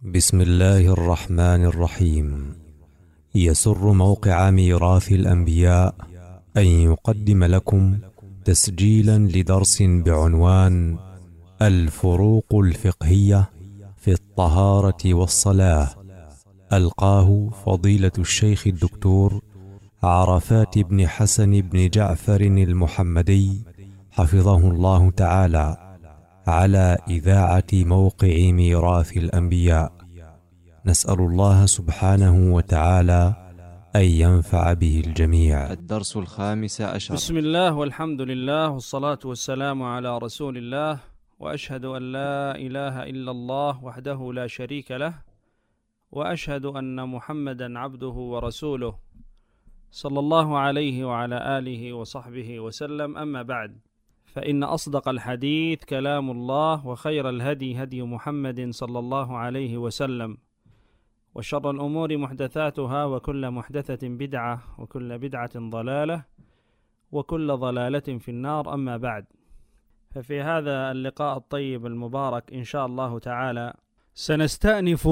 بسم الله الرحمن الرحيم. يسر موقع ميراث الأنبياء أن يقدم لكم تسجيلا لدرس بعنوان الفروق الفقهية في الطهارة والصلاة، ألقاه فضيلة الشيخ الدكتور عرفات بن حسن بن جعفر المحمدي حفظه الله تعالى على إذاعة موقع ميراث الأنبياء. نسأل الله سبحانه وتعالى أن ينفع به الجميع. الدرس الخامس عشر. بسم الله والحمد لله والصلاة والسلام على رسول الله، وأشهد أن لا إله إلا الله وحده لا شريك له، وأشهد أن محمدا عبده ورسوله صلى الله عليه وعلى آله وصحبه وسلم. أما بعد، فإن أصدق الحديث كلام الله، وخير الهدي هدي محمد صلى الله عليه وسلم، وشر الأمور محدثاتها، وكل محدثة بدعة، وكل بدعة ضلالة، وكل ضلالة في النار. أما بعد، ففي هذا اللقاء الطيب المبارك إن شاء الله تعالى سنستأنف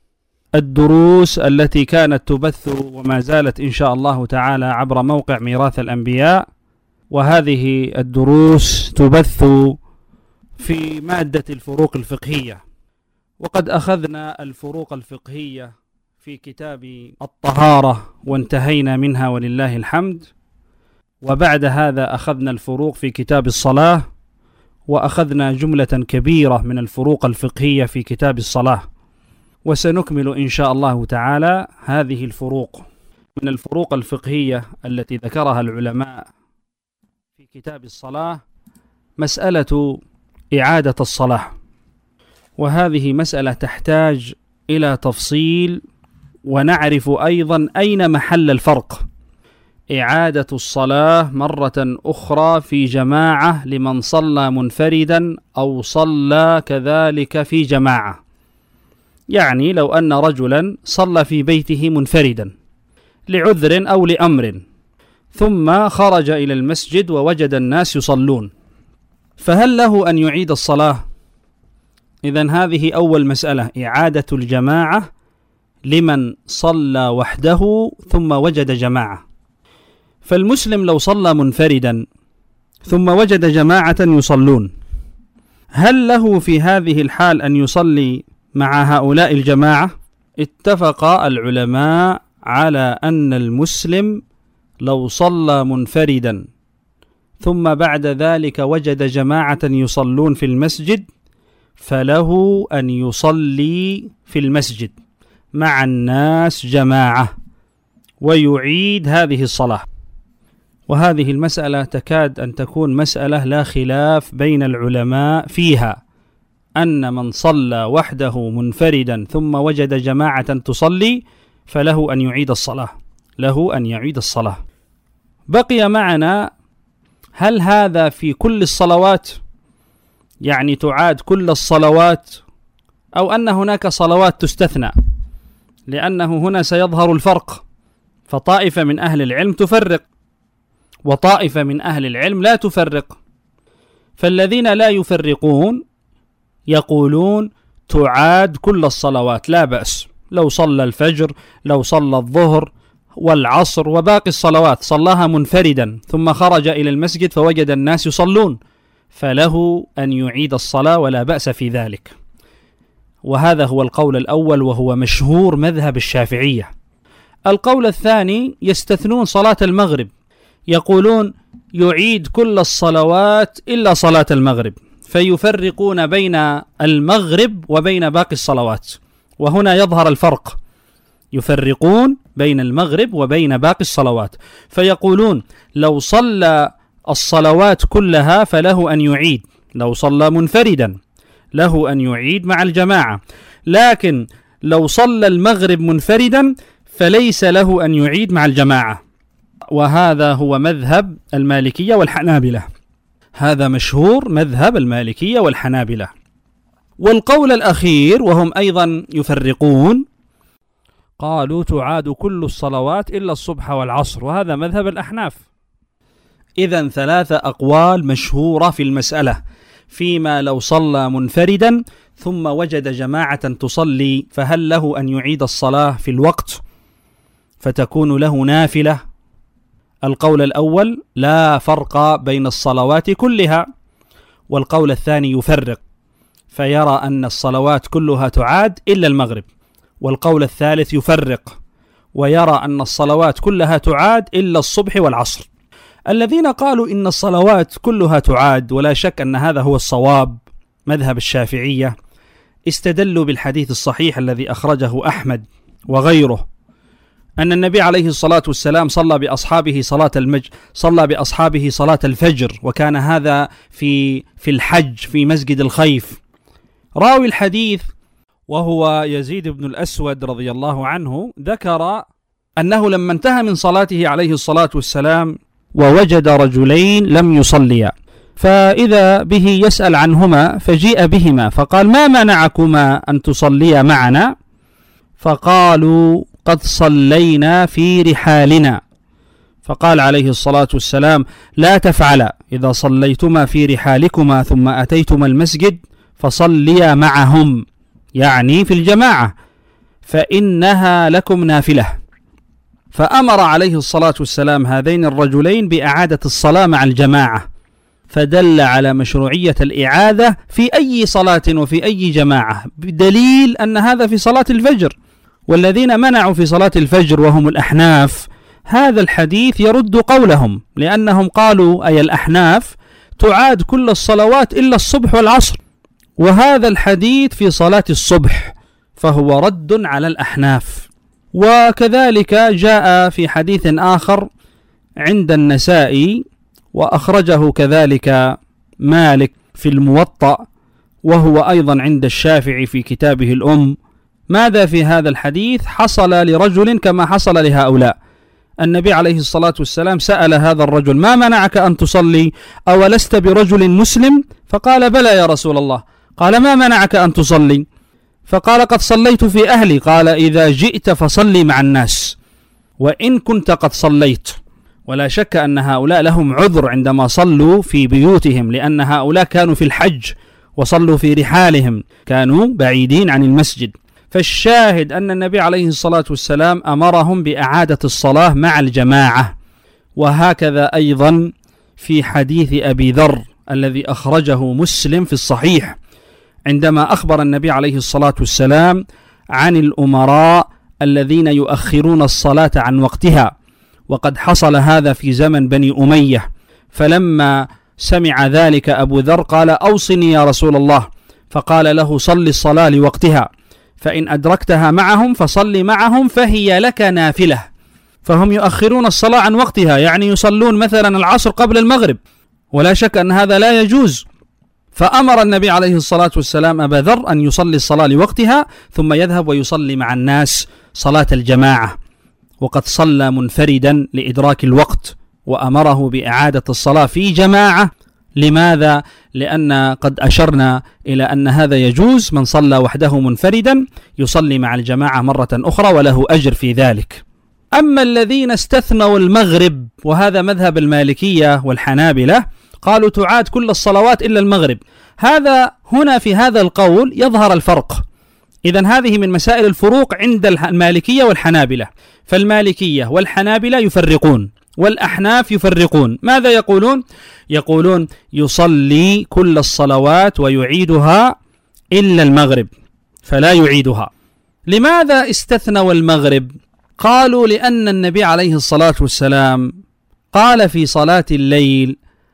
الدروس التي كانت تبث وما زالت إن شاء الله تعالى عبر موقع ميراث الأنبياء، وهذه الدروس تبث في مادة الفروق الفقهية. وقد أخذنا الفروق الفقهية في كتاب الطهارة وانتهينا منها ولله الحمد، وبعد هذا أخذنا الفروق في كتاب الصلاة، وأخذنا جملة كبيرة من الفروق الفقهية في كتاب الصلاة، وسنكمل إن شاء الله تعالى هذه الفروق. من الفروق الفقهية التي ذكرها العلماء في كتاب الصلاة مسألة إعادة الصلاة، وهذه مسألة تحتاج إلى تفصيل، ونعرف أيضا أين محل الفرق. إعادة الصلاة مرة أخرى في جماعة لمن صلى منفردا أو صلى كذلك في جماعة، يعني لو أن رجلا صلى في بيته منفردا لعذر أو لأمر، ثم خرج إلى المسجد ووجد الناس يصلون، فهل له أن يعيد الصلاة؟ إذن هذه أول مسألة، إعادة الجماعة لمن صلى وحده ثم وجد جماعة. فالمسلم لو صلى منفردا ثم وجد جماعة يصلون، هل له في هذه الحال أن يصلي مع هؤلاء الجماعة؟ اتفق العلماء على أن المسلم لو صلى منفردا ثم بعد ذلك وجد جماعة يصلون في المسجد، فله أن يصلي في المسجد مع الناس جماعة ويعيد هذه الصلاة. وهذه المسألة تكاد أن تكون مسألة لا خلاف بين العلماء فيها، أن من صلى وحده منفردا ثم وجد جماعة تصلي فله أن يعيد الصلاة، له أن يعيد الصلاة. بقي معنا، هل هذا في كل الصلوات، يعني تعاد كل الصلوات، أو أن هناك صلوات تستثنى؟ لأنه هنا سيظهر الفرق، فطائفة من أهل العلم تفرق وطائفة من أهل العلم لا تفرق. فالذين لا يفرقون يقولون تعاد كل الصلوات لا بأس، لو صلى الفجر، لو صلى الظهر والعصر وباقي الصلوات صلاها منفردا ثم خرج إلى المسجد فوجد الناس يصلون، فله أن يعيد الصلاة ولا بأس في ذلك. وهذا هو القول الأول، وهو مشهور مذهب الشافعية. القول الثاني يستثنون صلاة المغرب، يقولون يعيد كل الصلوات إلا صلاة المغرب، فيفرقون بين المغرب وبين باقي الصلوات، وهنا يظهر الفرق، يفرقون بين المغرب وبين باقي الصلوات، فيقولون لو صلى الصلوات كلها فله أن يعيد، لو صلى منفردا له أن يعيد مع الجماعة، لكن لو صلى المغرب منفردا فليس له أن يعيد مع الجماعة. وهذا هو مذهب المالكية والحنابلة، هذا مشهور مذهب المالكية والحنابلة. والقول الأخير وهم أيضا يفرقون، قالوا تعاد كل الصلوات إلا الصبح والعصر، وهذا مذهب الأحناف. إذن ثلاثة أقوال مشهورة في المسألة، فيما لو صلى منفردا ثم وجد جماعة تصلي، فهل له أن يعيد الصلاة في الوقت فتكون له نافلة؟ القول الأول لا فرق بين الصلوات كلها، والقول الثاني يفرق فيرى أن الصلوات كلها تعاد إلا المغرب، والقول الثالث يفرق ويرى أن الصلوات كلها تعاد إلا الصبح والعصر. الذين قالوا إن الصلوات كلها تعاد، ولا شك أن هذا هو الصواب مذهب الشافعية، استدلوا بالحديث الصحيح الذي أخرجه أحمد وغيره أن النبي عليه الصلاة والسلام صلى بأصحابه صلاة الفجر، وكان هذا في الحج في مسجد الخيف. راوي الحديث وهو يزيد بن الأسود رضي الله عنه ذكر أنه لما انتهى من صلاته عليه الصلاة والسلام ووجد رجلين لم يصليا، فإذا به يسأل عنهما فجيء بهما فقال: ما منعكما أن تصليا معنا؟ فقالوا: قد صلينا في رحالنا. فقال عليه الصلاة والسلام: لا تفعلا، إذا صليتما في رحالكما ثم أتيتما المسجد فصليا معهم، يعني في الجماعة، فإنها لكم نافلة. فأمر عليه الصلاة والسلام هذين الرجلين بإعادة الصلاة مع الجماعة، فدل على مشروعية الإعادة في أي صلاة وفي أي جماعة، بدليل أن هذا في صلاة الفجر. والذين منعوا في صلاة الفجر وهم الأحناف، هذا الحديث يرد قولهم، لأنهم قالوا أي الأحناف تعاد كل الصلوات إلا الصبح والعصر، وهذا الحديث في صلاة الصبح، فهو رد على الأحناف. وكذلك جاء في حديث آخر عند النسائي وأخرجه كذلك مالك في الموطأ، وهو أيضا عند الشافعي في كتابه الأم. ماذا في هذا الحديث؟ حصل لرجل كما حصل لهؤلاء. النبي عليه الصلاة والسلام سأل هذا الرجل: ما منعك أن تصلي؟ أولست برجل مسلم؟ فقال: بلى يا رسول الله. قال: ما منعك أن تصلي؟ فقال: قد صليت في أهلي. قال: إذا جئت فصلي مع الناس وإن كنت قد صليت. ولا شك أن هؤلاء لهم عذر عندما صلوا في بيوتهم، لأن هؤلاء كانوا في الحج وصلوا في رحالهم، كانوا بعيدين عن المسجد. فالشاهد أن النبي عليه الصلاة والسلام أمرهم بإعادة الصلاة مع الجماعة. وهكذا أيضا في حديث أبي ذر الذي أخرجه مسلم في الصحيح، عندما أخبر النبي عليه الصلاة والسلام عن الأمراء الذين يؤخرون الصلاة عن وقتها، وقد حصل هذا في زمن بني أمية. فلما سمع ذلك أبو ذر قال: أوصني يا رسول الله. فقال له: صل الصلاة لوقتها، فإن أدركتها معهم فصل معهم، فهي لك نافلة. فهم يؤخرون الصلاة عن وقتها، يعني يصلون مثلا العصر قبل المغرب، ولا شك أن هذا لا يجوز. فأمر النبي عليه الصلاة والسلام أبا ذر أن يصلي الصلاة لوقتها ثم يذهب ويصلي مع الناس صلاة الجماعة، وقد صلى منفردا لإدراك الوقت، وأمره بإعادة الصلاة في جماعة. لماذا؟ لأن قد أشرنا إلى أن هذا يجوز، من صلى وحده منفردا يصلي مع الجماعة مرة أخرى وله أجر في ذلك. أما الذين استثنوا المغرب، وهذا مذهب المالكية والحنابلة، قالوا تعاد كل الصلوات إلا المغرب. هذا هنا في هذا القول يظهر الفرق. إذن هذه من مسائل الفروق عند المالكية والحنابلة. فالمالكية والحنابلة يفرقون، والأحناف يفرقون. ماذا يقولون؟ يقولون يصلي كل الصلوات ويعيدها إلا المغرب، فلا يعيدها. لماذا استثنوا المغرب؟ قالوا لأن النبي عليه الصلاة والسلام قال في صلاة الليل: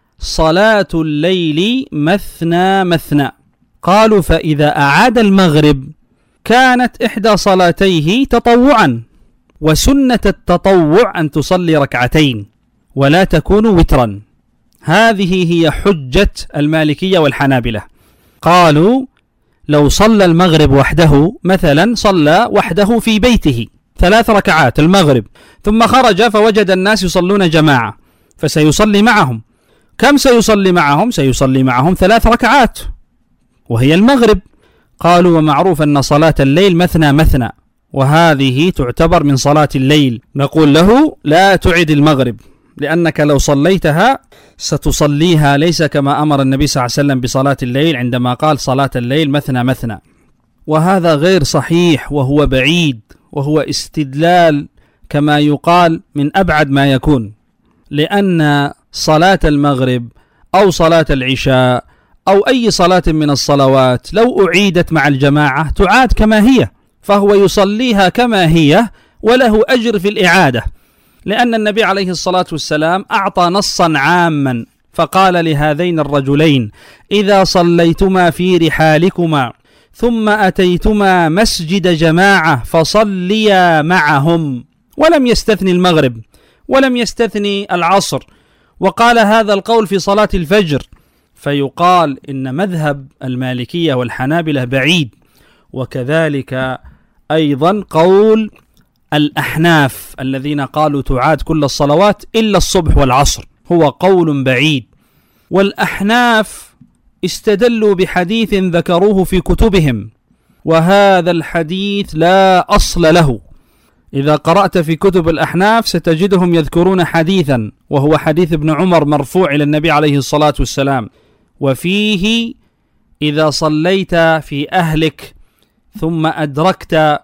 صلاة الليل مثنى مثنى. قالوا فإذا أعاد المغرب كانت إحدى صلاتيه تطوعا، وسنة التطوع أن تصلي ركعتين ولا تكون وترا. هذه هي حجة المالكية والحنابلة. قالوا لو صلى المغرب وحده، مثلا صلى وحده في بيته 3 ركعات المغرب، ثم خرج فوجد الناس يصلون جماعة، فسيصلي معهم. كم سيصلي معهم؟ سيصلي معهم 3 ركعات وهي المغرب. قالوا ومعروف أن صلاة الليل مثنى مثنى، وهذه تعتبر من صلاة الليل. نقول له لا تعد المغرب، لأنك لو صليتها ستصليها ليس كما أمر النبي صلى الله عليه وسلم بصلاة الليل عندما قال صلاة الليل مثنى مثنى، وهذا غير صحيح وهو بعيد، وهو استدلال كما يقال من أبعد ما يكون، لأن صلاة المغرب أو صلاة العشاء أو أي صلاة من الصلوات لو أعيدت مع الجماعة تعاد كما هي، فهو يصليها كما هي وله أجر في الإعادة، لأن النبي عليه الصلاة والسلام أعطى نصا عاما فقال لهذين الرجلين: إذا صليتما في رحالكما ثم أتيتما مسجد جماعة فصليا معهم، ولم يستثني المغرب ولم يستثني العصر، وقال هذا القول في صلاة الفجر. فيقال إن مذهب المالكية والحنابلة بعيد، وكذلك أيضا قول الأحناف الذين قالوا تعاد كل الصلوات إلا الصبح والعصر، هو قول بعيد. والأحناف استدلوا بحديث ذكروه في كتبهم، وهذا الحديث لا أصل له. إذا قرأت في كتب الأحناف ستجدهم يذكرون حديثا، وهو حديث ابن عمر مرفوع إلى النبي عليه الصلاة والسلام، وفيه: إذا صليت في أهلك ثم أدركت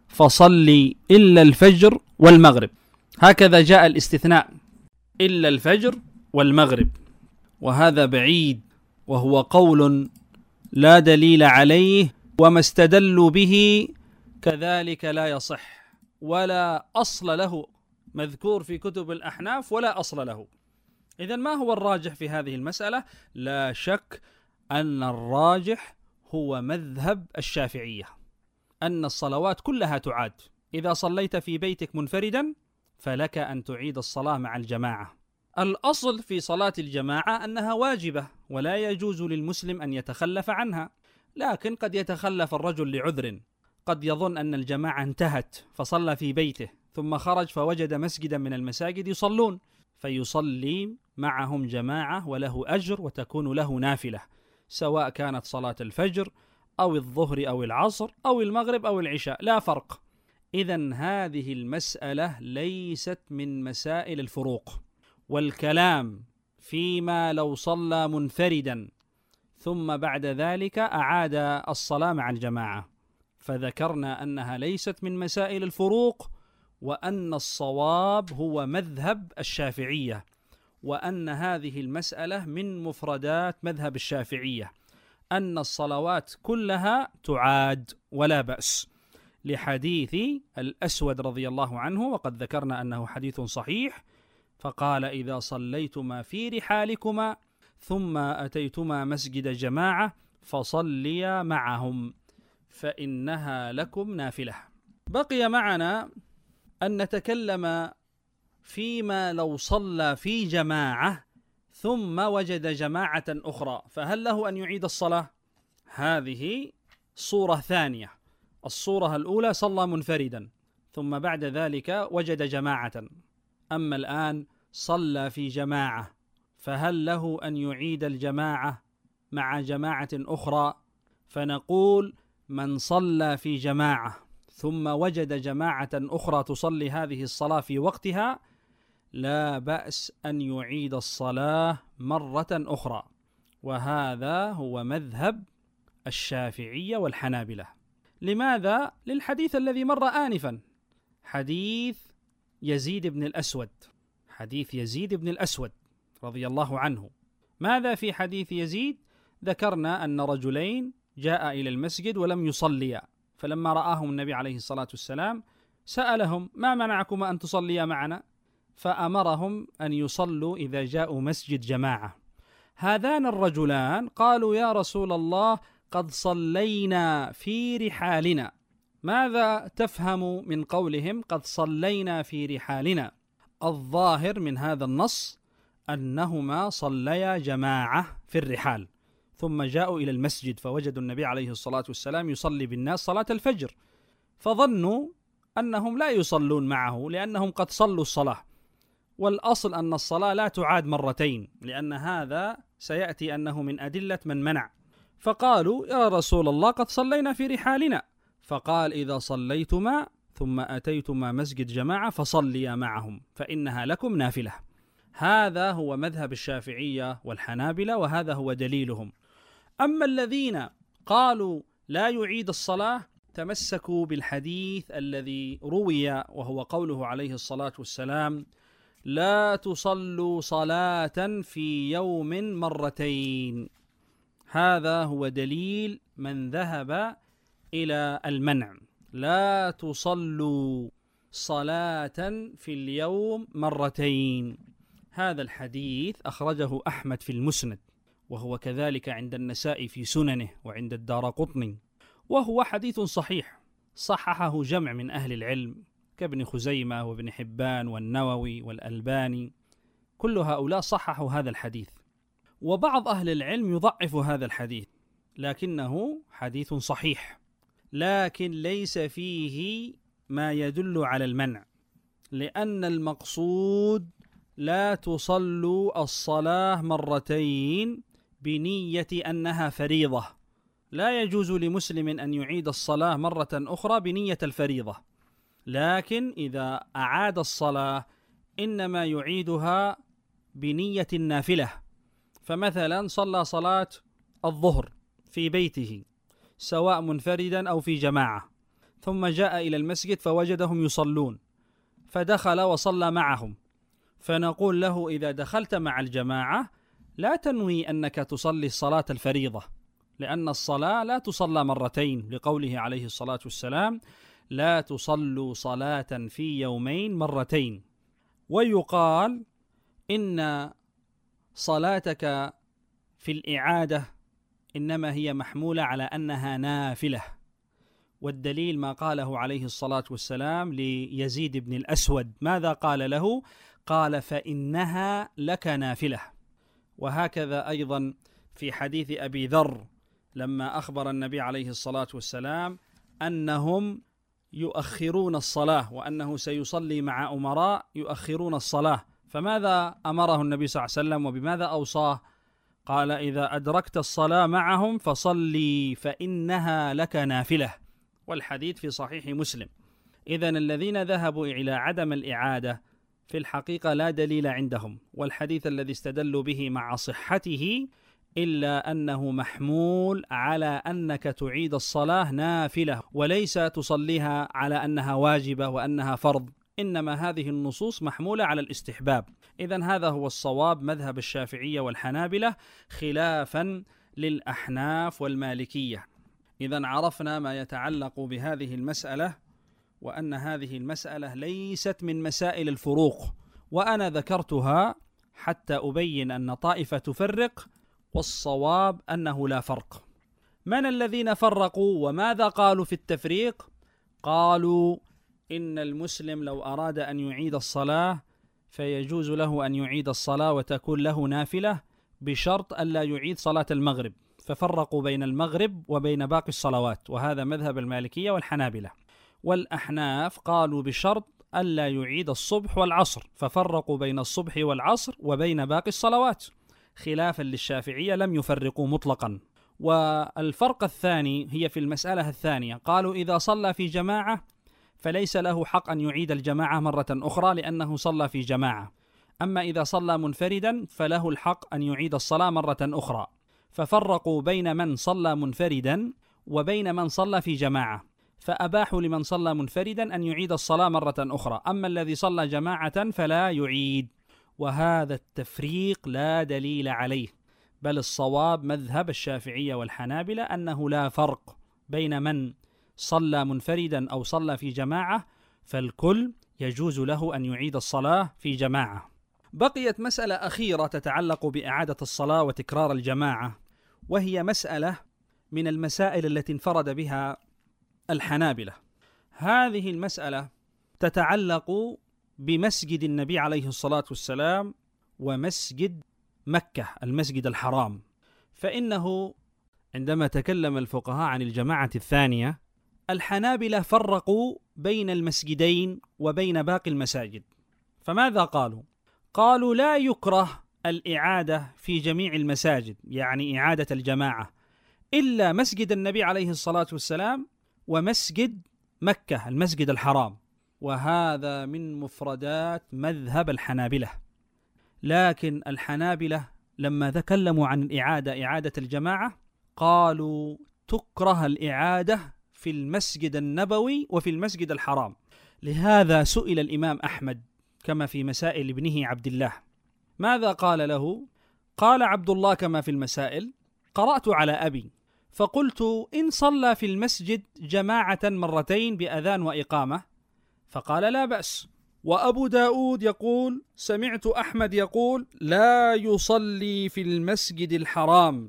فصلي إلا الفجر والمغرب. هكذا جاء الاستثناء، إلا الفجر والمغرب، وهذا بعيد، وهو قول لا دليل عليه، وما استدلوا به كذلك لا يصح ولا أصل له، مذكور في كتب الأحناف ولا أصل له. إذن ما هو الراجح في هذه المسألة؟ لا شك أن الراجح هو مذهب الشافعية، أن الصلوات كلها تعاد. إذا صليت في بيتك منفردا فلك أن تعيد الصلاة مع الجماعة. الأصل في صلاة الجماعة أنها واجبة ولا يجوز للمسلم أن يتخلف عنها، لكن قد يتخلف الرجل لعذر، قد يظن أن الجماعة انتهت فصلى في بيته ثم خرج فوجد مسجدا من المساجد يصلون، فيصلي معهم جماعة وله أجر وتكون له نافلة، سواء كانت صلاة الفجر أو الظهر أو العصر أو المغرب أو العشاء، لا فرق. إذن هذه المسألة ليست من مسائل الفروق، والكلام فيما لو صلى منفردا ثم بعد ذلك أعاد الصلاة مع الجماعة، فذكرنا أنها ليست من مسائل الفروق، وأن الصواب هو مذهب الشافعية، وأن هذه المسألة من مفردات مذهب الشافعية، أن الصلوات كلها تعاد ولا بأس، لحديث الأسود رضي الله عنه، وقد ذكرنا أنه حديث صحيح، فقال: إذا صليتما في رحالكما ثم أتيتما مسجد جماعة فصليا معهم فإنها لكم نافلة. بقي معنا أن نتكلم فيما لو صلى في جماعة ثم وجد جماعة أخرى، فهل له أن يعيد الصلاة؟ هذه صورة ثانية. الصورة الأولى صلى منفردا ثم بعد ذلك وجد جماعة، أما الآن صلى في جماعة، فهل له أن يعيد الجماعة مع جماعة أخرى؟ فنقول: من صلى في جماعة ثم وجد جماعة أخرى تصلي هذه الصلاة في وقتها لا بأس أن يعيد الصلاة مرة أخرى، وهذا هو مذهب الشافعية والحنابلة. لماذا؟ للحديث الذي مر آنفا، حديث يزيد بن الأسود، حديث يزيد بن الأسود رضي الله عنه. ماذا في حديث يزيد؟ ذكرنا أن رجلين جاء إلى المسجد ولم يصليا، فلما رآهم النبي عليه الصلاة والسلام سألهم: ما منعكما أن تصليا معنا؟ فأمرهم أن يصلوا إذا جاءوا مسجد جماعة. هذان الرجلان قالوا: يا رسول الله، قد صلينا في رحالنا. ماذا تفهم من قولهم قد صلينا في رحالنا؟ الظاهر من هذا النص أنهما صليا جماعة في الرحال، ثم جاءوا إلى المسجد فوجدوا النبي عليه الصلاة والسلام يصلي بالناس صلاة الفجر، فظنوا أنهم لا يصلون معه لأنهم قد صلوا الصلاة، والأصل أن الصلاة لا تعاد مرتين، لأن هذا سيأتي أنه من أدلة من منع. فقالوا: يا رسول الله، قد صلينا في رحالنا. فقال: إذا صليتما ثم أتيتما مسجد جماعة فصليا معهم فإنها لكم نافلة. هذا هو مذهب الشافعية والحنابلة، وهذا هو دليلهم. أما الذين قالوا لا يعيد الصلاة تمسكوا بالحديث الذي روي، وهو قوله عليه الصلاة والسلام: لا تصلوا صلاة في يوم مرتين. هذا هو دليل من ذهب إلى المنع، لا تصلوا صلاة في اليوم مرتين. هذا الحديث أخرجه أحمد في المسند، وهو كذلك عند النسائي في سننه، وعند الدارقطني، وهو حديث صحيح صححه جمع من أهل العلم كابن خزيمة وابن حبان والنووي والألباني، كل هؤلاء صححوا هذا الحديث. وبعض أهل العلم يضعف هذا الحديث، لكنه حديث صحيح، لكن ليس فيه ما يدل على المنع، لأن المقصود لا تصلوا الصلاة مرتين بنية أنها فريضة. لا يجوز لمسلم أن يعيد الصلاة مرة أخرى بنية الفريضة، لكن إذا أعاد الصلاة إنما يعيدها بنية النافلة. فمثلا صلى صلاة الظهر في بيته سواء منفردا أو في جماعة، ثم جاء إلى المسجد فوجدهم يصلون فدخل وصلى معهم، فنقول له: إذا دخلت مع الجماعة لا تنوي أنك تصلي الصلاة الفريضة، لأن الصلاة لا تصلى مرتين، لقوله عليه الصلاة والسلام: لا تصلوا صلاة في يومين مرتين. ويقال إن صلاتك في الإعادة إنما هي محمولة على أنها نافلة، والدليل ما قاله عليه الصلاة والسلام ليزيد بن الأسود. ماذا قال له؟ قال: فإنها لك نافلة. وهكذا أيضا في حديث أبي ذر لما أخبر النبي عليه الصلاة والسلام أنهم يؤخرون الصلاة، وأنه سيصلي مع أمراء يؤخرون الصلاة، فماذا أمره النبي صلى الله عليه وسلم وبماذا أوصاه؟ قال: إذا أدركت الصلاة معهم فصلي فإنها لك نافلة. والحديث في صحيح مسلم. إذن الذين ذهبوا إلى عدم الإعادة في الحقيقة لا دليل عندهم، والحديث الذي استدلوا به مع صحته إلا أنه محمول على أنك تعيد الصلاة نافلة، وليس تصليها على أنها واجبة وأنها فرض، إنما هذه النصوص محمولة على الاستحباب. إذن هذا هو الصواب، مذهب الشافعية والحنابلة، خلافا للأحناف والمالكية. إذن عرفنا ما يتعلق بهذه المسألة، وأن هذه المسألة ليست من مسائل الفروق، وأنا ذكرتها حتى أبين أن طائفة تفرق، والصواب أنه لا فرق. من الذين فرقوا وماذا قالوا في التفريق؟ قالوا إن المسلم لو أراد أن يعيد الصلاة فيجوز له أن يعيد الصلاة وتكون له نافلة بشرط ألا يعيد صلاة المغرب، ففرقوا بين المغرب وبين باقي الصلوات، وهذا مذهب المالكية والحنابلة. والأحناف قالوا بشرط ألا يعيد الصبح والعصر، ففرقوا بين الصبح والعصر وبين باقي الصلوات، خلافا للشافعية لم يفرقوا مطلقا. والفرق الثاني هي في المسألة الثانية، قالوا إذا صلى في جماعة فليس له حق أن يعيد الجماعة مرة أخرى لأنه صلى في جماعة، أما إذا صلى منفردا فله الحق أن يعيد الصلاة مرة أخرى، ففرقوا بين من صلى منفردا وبين من صلى في جماعة، فأباحوا لمن صلى منفردا أن يعيد الصلاة مرة أخرى، أما الذي صلى جماعة فلا يعيد. وهذا التفريق لا دليل عليه، بل الصواب مذهب الشافعية والحنابلة أنه لا فرق بين من صلى منفردا أو صلى في جماعة، فالكل يجوز له أن يعيد الصلاة في جماعة. بقيت مسألة أخيرة تتعلق بإعادة الصلاة وتكرار الجماعة، وهي مسألة من المسائل التي انفرد بها الحنابلة. هذه المسألة تتعلق بمسجد النبي عليه الصلاة والسلام ومسجد مكة المسجد الحرام. فإنه عندما تكلم الفقهاء عن الجماعة الثانية، الحنابلة فرقوا بين المسجدين وبين باقي المساجد. فماذا قالوا؟ قالوا لا يكره الإعادة في جميع المساجد، يعني إعادة الجماعة، إلا مسجد النبي عليه الصلاة والسلام ومسجد مكة المسجد الحرام. وهذا من مفردات مذهب الحنابلة، لكن الحنابلة لما تكلموا عن إعادة الجماعة قالوا تكره الإعادة في المسجد النبوي وفي المسجد الحرام. لهذا سئل الإمام أحمد كما في مسائل ابنه عبد الله، ماذا قال له؟ قال عبد الله كما في المسائل: قرأت على أبي فقلت إن صلى في المسجد جماعة مرتين بأذان وإقامة فقال لا بأس. وأبو داود يقول: سمعت أحمد يقول: لا يصلي في المسجد الحرام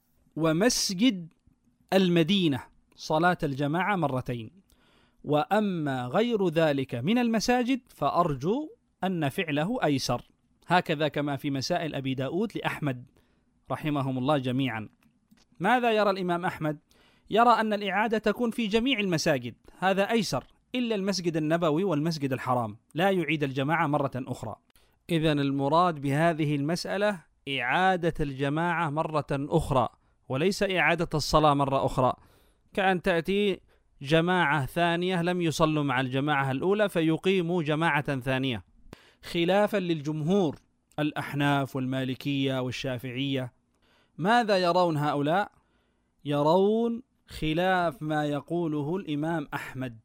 ومسجد المدينة صلاة الجماعة مرتين، وأما غير ذلك من المساجد فأرجو أن فعله أيسر. هكذا كما في مسائل أبي داود لأحمد رحمهم الله جميعا. ماذا يرى الإمام أحمد؟ يرى أن الإعادة تكون في جميع المساجد، هذا أيسر، إلا المسجد النبوي والمسجد الحرام لا يعيد الجماعة مرة أخرى. إذن المراد بهذه المسألة إعادة الجماعة مرة أخرى، وليس إعادة الصلاة مرة أخرى، كأن تأتي جماعة ثانية لم يصلوا مع الجماعة الأولى فيقيموا جماعة ثانية، خلافا للجمهور الأحناف والمالكية والشافعية. ماذا يرون هؤلاء؟ يرون خلاف ما يقوله الإمام أحمد،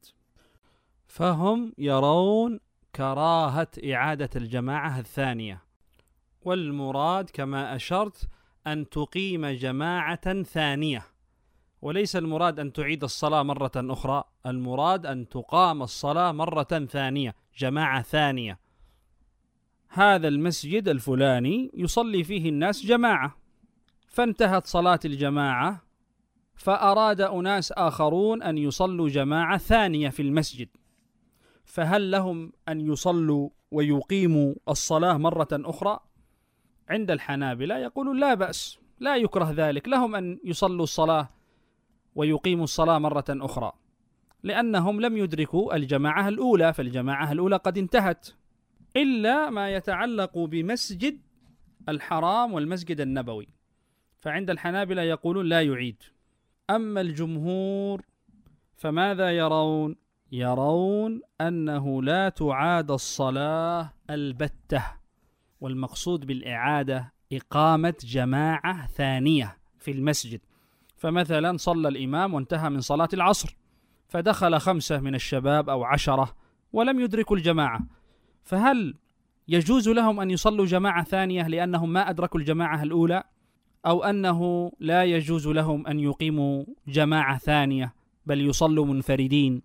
فهم يرون كراهة إعادة الجماعة الثانية، والمراد كما أشرت أن تقيم جماعة ثانية، وليس المراد أن تعيد الصلاة مرة أخرى، المراد أن تقام الصلاة مرة ثانية، جماعة ثانية. هذا المسجد الفلاني يصلي فيه الناس جماعة، فانتهت صلاة الجماعة فأراد أناس آخرون أن يصلوا جماعة ثانية في المسجد، فهل لهم أن يصلوا ويقيموا الصلاة مرة أخرى؟ عند الحنابلة يقولون لا بأس، لا يكره ذلك، لهم أن يصلوا الصلاة ويقيموا الصلاة مرة أخرى، لأنهم لم يدركوا الجماعة الأولى، فالجماعة الأولى قد انتهت، إلا ما يتعلق بمسجد الحرام والمسجد النبوي، فعند الحنابلة يقولون لا يعيد. أما الجمهور فماذا يرون؟ يرون أنه لا تعاد الصلاة البتة، والمقصود بالإعادة إقامة جماعة ثانية في المسجد. فمثلا صلى الإمام وانتهى من صلاة العصر، فدخل 5 من الشباب أو 10 ولم يدركوا الجماعة، فهل يجوز لهم أن يصلوا جماعة ثانية لأنهم ما أدركوا الجماعة الأولى، أو أنه لا يجوز لهم أن يقيموا جماعة ثانية بل يصلوا منفردين؟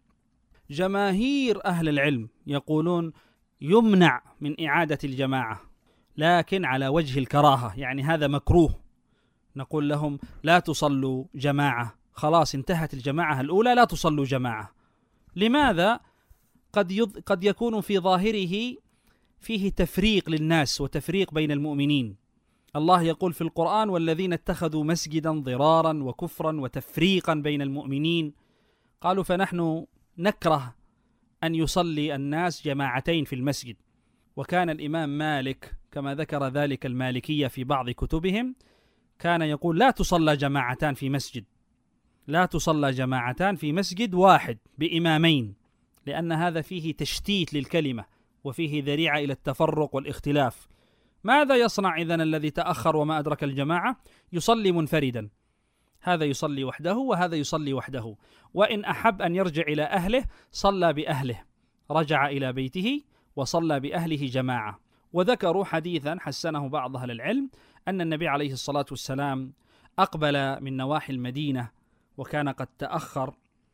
جماهير أهل العلم يقولون يمنع من إعادة الجماعة، لكن على وجه الكراهة، يعني هذا مكروه، نقول لهم لا تصلوا جماعة، خلاص انتهت الجماعة الأولى، لا تصلوا جماعة. لماذا؟ قد يكون في ظاهره فيه تفريق للناس وتفريق بين المؤمنين. الله يقول في القرآن: والذين اتخذوا مسجدا ضرارا وكفرا وتفريقا بين المؤمنين. قالوا فنحن نكره أن يصلي الناس جماعتين في المسجد. وكان الإمام مالك كما ذكر ذلك المالكية في بعض كتبهم كان يقول لا تصلى جماعتان في مسجد، لا تصلى جماعتان في مسجد واحد بإمامين، لأن هذا فيه تشتيت للكلمة وفيه ذريعة إلى التفرق والاختلاف. ماذا يصنع إذن الذي تأخر وما أدرك الجماعة؟ يصلي منفردا، هذا يصلي وحده وهذا يصلي وحده، وإن أحب أن يرجع إلى أهله صلى بأهله، رجع إلى بيته وصلى بأهله جماعة. وذكروا حديثا حسنه بعض أهل العلم أن النبي عليه الصلاة والسلام أقبل من نواحي المدينة وكان قد تأخر،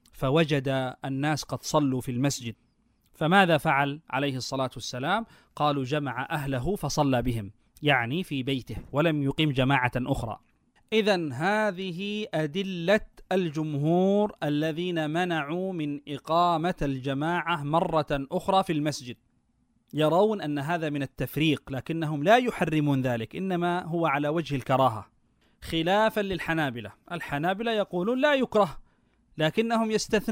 فوجد الناس قد صلوا في المسجد، فماذا فعل عليه الصلاة والسلام؟ قالوا جمع أهله فصلى بهم، يعني في بيته، ولم يقيم جماعة أخرى. إذن هذه أدلة الجمهور الذين منعوا من إقامة الجماعة مرة أخرى في المسجد، يرون أن هذا من التفريق، لكنهم لا يحرمون ذلك، إنما هو على وجه الكراهة، خلافا للحنابلة. الحنابلة يقولون لا يكره، لكنهم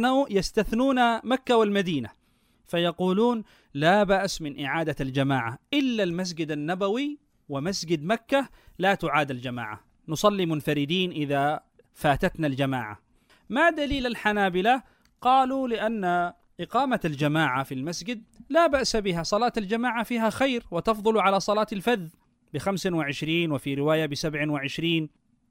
يستثنون مكة والمدينة، فيقولون لا بأس من إعادة الجماعة، إلا المسجد النبوي ومسجد مكة لا تعاد الجماعة، نصلي منفردين إذا فاتتنا الجماعة. ما دليل الحنابلة؟ قالوا لأن إقامة الجماعة في المسجد لا بأس بها، صلاة الجماعة فيها خير وتفضل على صلاة الفذ، ب25 وفي رواية ب27.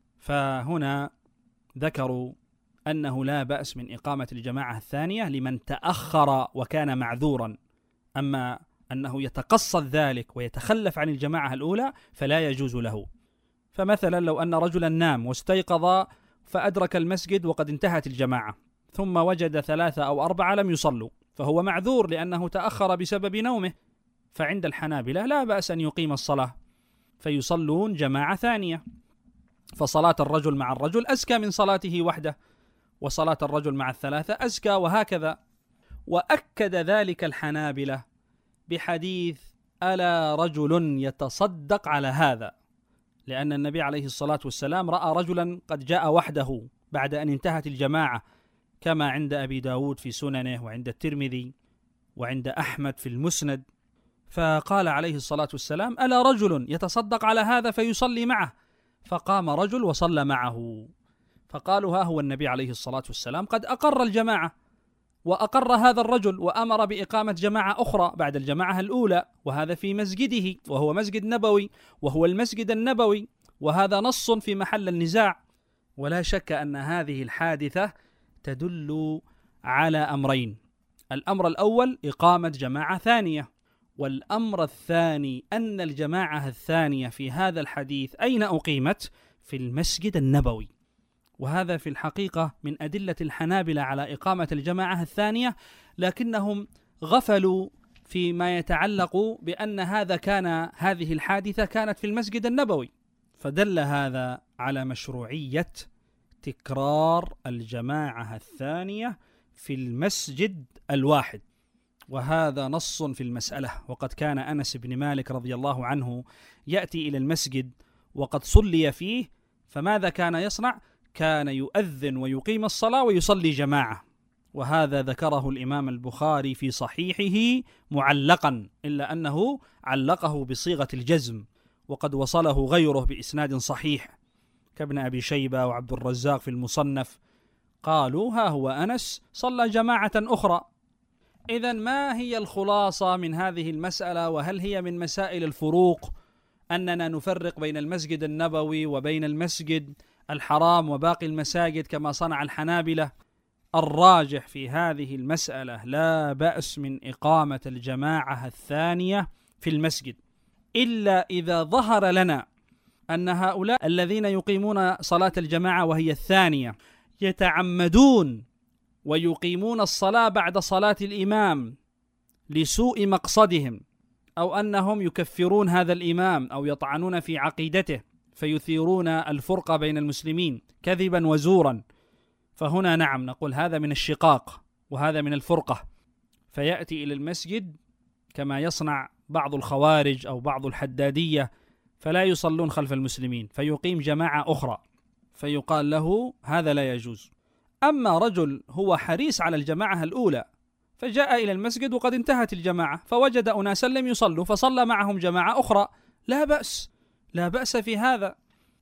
فهنا ذكروا أنه لا بأس من إقامة الجماعة الثانية لمن تأخر وكان معذورا، أما أنه يتقصد ذلك ويتخلف عن الجماعة الأولى فلا يجوز له. فمثلا لو أن رجلا نام واستيقظ فأدرك المسجد وقد انتهت الجماعة، ثم وجد 3 أو 4 لم يصلوا، فهو معذور لأنه تأخر بسبب نومه. فعند الحنابلة لا بأس أن يقيم الصلاة فيصلون جماعة ثانية، فصلاة الرجل مع الرجل أزكى من صلاته وحده، وصلاة الرجل مع الثلاثة أزكى، وهكذا. وأكد ذلك الحنابلة بحديث ألا رجل يتصدق على هذا، لأن النبي عليه الصلاة والسلام رأى رجلا قد جاء وحده بعد أن انتهت الجماعة، كما عند أبي داود في سننه، وعند الترمذي، وعند أحمد في المسند. فقال عليه الصلاة والسلام ألا رجل يتصدق على هذا فيصلي معه، فقام رجل وصلى معه، فقالوا ها هو النبي عليه الصلاة والسلام قد أقر الجماعة، وأقر هذا الرجل وأمر بإقامة جماعة أخرى بعد الجماعة الأولى، وهذا في مسجده، وهو مسجد نبوي، وهو المسجد النبوي، وهذا نص في محل النزاع. ولا شك أن هذه الحادثة تدل على أمرين: الأمر الأول إقامة جماعة ثانية، والأمر الثاني أن الجماعة الثانية في هذا الحديث أين أقيمت؟ في المسجد النبوي. وهذا في الحقيقة من أدلة الحنابلة على إقامة الجماعة الثانية، لكنهم غفلوا فيما يتعلق بأن هذه الحادثة كانت في المسجد النبوي، فدل هذا على مشروعية تكرار الجماعة الثانية في المسجد الواحد، وهذا نص في المسألة. وقد كان أنس بن مالك رضي الله عنه يأتي إلى المسجد وقد صلي فيه، فماذا كان يصنع؟ كان يؤذن ويقيم الصلاة ويصلي جماعة، وهذا ذكره الإمام البخاري في صحيحه معلقا، إلا أنه علقه بصيغة الجزم، وقد وصله غيره بإسناد صحيح كابن أبي شيبة وعبد الرزاق في المصنف، قالوا ها هو أنس صلى جماعة أخرى. إذن ما هي الخلاصة من هذه المسألة؟ وهل هي من مسائل الفروق أننا نفرق بين المسجد النبوي وبين المسجد الحرام وباقي المساجد كما صنع الحنابلة؟ الراجح في هذه المسألة لا بأس من إقامة الجماعة الثانية في المسجد، إلا إذا ظهر لنا أن هؤلاء الذين يقيمون صلاة الجماعة وهي الثانية يتعمدون ويقيمون الصلاة بعد صلاة الإمام لسوء مقصدهم، أو أنهم يكفرون هذا الإمام أو يطعنون في عقيدته فيثيرون الفرقة بين المسلمين كذبا وزورا، فهنا نعم نقول هذا من الشقاق وهذا من الفرقة، فيأتي إلى المسجد كما يصنع بعض الخوارج أو بعض الحدادية، فلا يصلون خلف المسلمين، فيقيم جماعة أخرى، فيقال له هذا لا يجوز. أما رجل هو حريص على الجماعة الأولى فجاء إلى المسجد وقد انتهت الجماعة فوجد أناسا لم يصلوا فصلى معهم جماعة أخرى، لا بأس، لا بأس في هذا.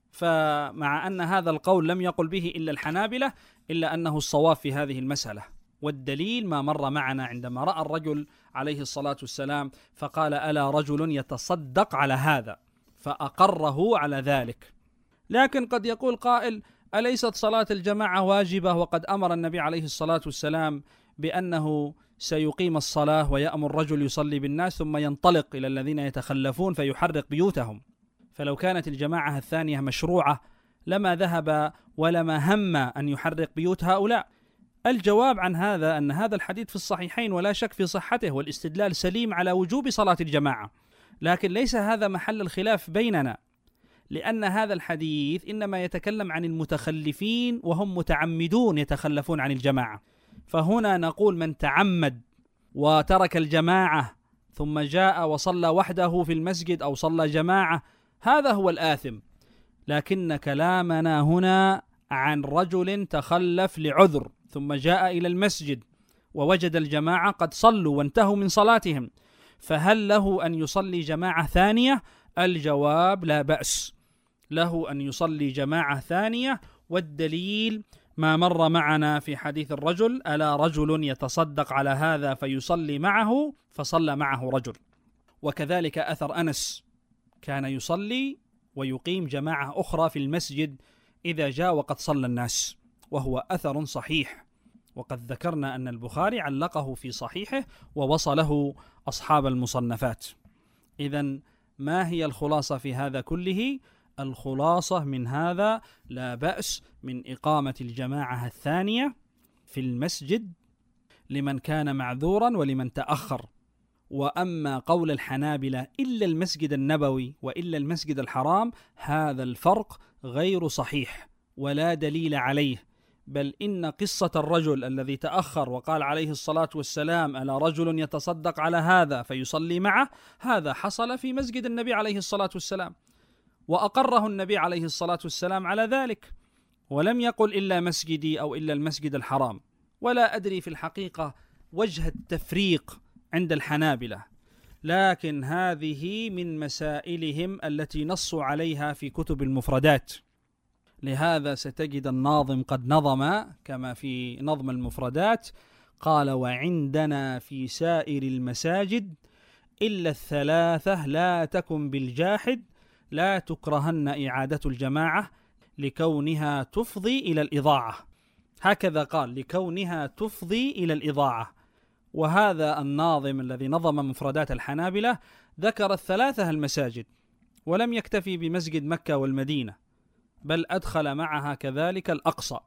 فمع أن هذا القول لم يقل به إلا الحنابلة، إلا أنه الصواب في هذه المسألة، والدليل ما مر معنا عندما رأى الرجل عليه الصلاة والسلام فقال ألا رجل يتصدق على هذا، فأقره على ذلك. لكن قد يقول قائل أليست صلاة الجماعة واجبة وقد أمر النبي عليه الصلاة والسلام بأنه سيقيم الصلاة ويأمر الرجل يصلي بالناس ثم ينطلق إلى الذين يتخلفون فيحرق بيوتهم؟ فلو كانت الجماعة الثانية مشروعة لما ذهب ولما هم أن يحرق بيوت هؤلاء. الجواب عن هذا أن هذا الحديث في الصحيحين ولا شك في صحته، والاستدلال سليم على وجوب صلاة الجماعة، لكن ليس هذا محل الخلاف بيننا، لأن هذا الحديث إنما يتكلم عن المتخلفين وهم متعمدون يتخلفون عن الجماعة، فهنا نقول من تعمد وترك الجماعة ثم جاء وصلى وحده في المسجد أو صلى جماعة هذا هو الآثم. لكن كلامنا هنا عن رجل تخلف لعذر ثم جاء إلى المسجد ووجد الجماعة قد صلوا وانتهوا من صلاتهم، فهل له أن يصلي جماعة ثانية؟ الجواب لا بأس، له أن يصلي جماعة ثانية، والدليل ما مر معنا في حديث الرجل ألا رجل يتصدق على هذا فيصلي معه، فصلى معه رجل. وكذلك أثر أنس كان يصلي ويقيم جماعة أخرى في المسجد إذا جاء وقد صلى الناس، وهو أثر صحيح، وقد ذكرنا أن البخاري علقه في صحيحه ووصله أصحاب المصنفات. إذن ما هي الخلاصة في هذا كله؟ الخلاصة من هذا لا بأس من إقامة الجماعة الثانية في المسجد لمن كان معذورا ولمن تأخر. وأما قول الحنابلة إلا المسجد النبوي وإلا المسجد الحرام، هذا الفرق غير صحيح ولا دليل عليه، بل إن قصة الرجل الذي تأخر وقال عليه الصلاة والسلام ألا رجل يتصدق على هذا فيصلي معه، هذا حصل في مسجد النبي عليه الصلاة والسلام، وأقره النبي عليه الصلاة والسلام على ذلك، ولم يقل إلا مسجدي أو إلا المسجد الحرام. ولا أدري في الحقيقة وجه التفريق عند الحنابلة، لكن هذه من مسائلهم التي نصوا عليها في كتب المفردات. لهذا ستجد الناظم قد نظم كما في نظم المفردات، قال وعندنا في سائر المساجد إلا الثلاثة لا تكن بالجاحد لا تكرهن إعادة الجماعة لكونها تفضي إلى الإضاعة. هكذا قال، لكونها تفضي إلى الإضاعة. وهذا الناظم الذي نظم مفردات الحنابلة ذكر الثلاثة المساجد، ولم يكتفي بمسجد مكة والمدينة، بل أدخل معها كذلك الأقصى،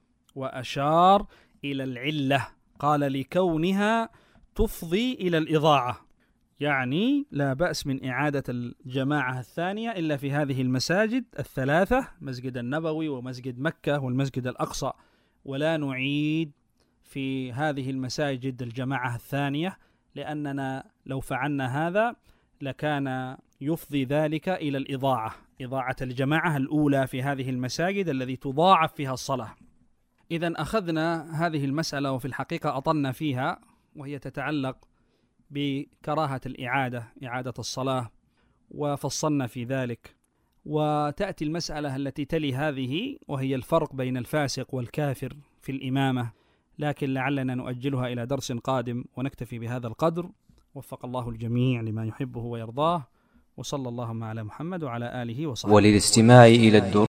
وأشار إلى العلة، قال لكونها تفضي إلى الإضاعة، يعني لا بأس من إعادة الجماعة الثانية إلا في هذه المساجد الثلاثة، مسجد النبوي ومسجد مكة والمسجد الأقصى، ولا نعيد في هذه المساجد الجماعة الثانية، لأننا لو فعلنا هذا لكان يفضي ذلك إلى الإضاعة، إضاعة الجماعة الأولى في هذه المساجد الذي تضاعف فيها الصلاة. إذن أخذنا هذه المسألة وفي الحقيقة أطلنا فيها، وهي تتعلق بكراهة الإعادة، إعادة الصلاة، وفصلنا في ذلك. وتأتي المسألة التي تلي هذه، وهي الفرق بين الفاسق والكافر في الإمامة، لكن لعلنا نؤجلها إلى درس قادم، ونكتفي بهذا القدر. وفق الله الجميع لما يحبه ويرضاه، وصلى اللهم على محمد وعلى آله وصحبه. وللاستماع إلى الدروس